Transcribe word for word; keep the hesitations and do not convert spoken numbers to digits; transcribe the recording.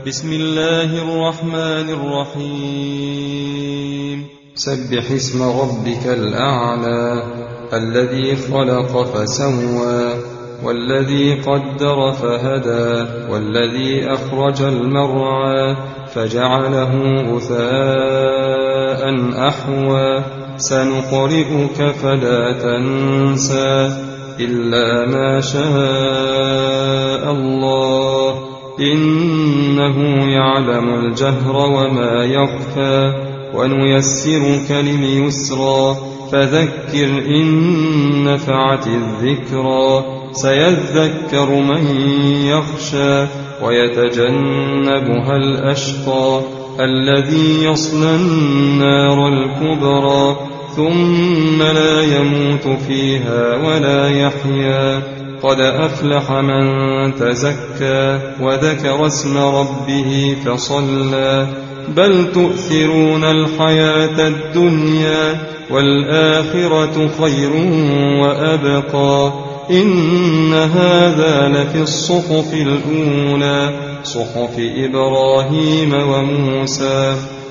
بسم الله الرحمن الرحيم سبح اسم ربك الأعلى الذي خلق فسوى والذي قدر فهدى والذي أخرج المرعى فجعله غثاء أحوى سنقرئك فلا تنسى إلا ما شاء الله إنه يعلم الجهر وما يخفى ونيسرك لليسرى فذكر إن نفعت الذكرى سيذكر من يخشى ويتجنبها الأشقى الذي يصلى النار الكبرى ثم لا يموت فيها ولا يحيا قد أفلح من تزكى وذكر اسم ربه فصلى بل تؤثرون الحياة الدنيا والآخرة خير وأبقى إن هذا لفي الصحف الأولى صحف إبراهيم وموسى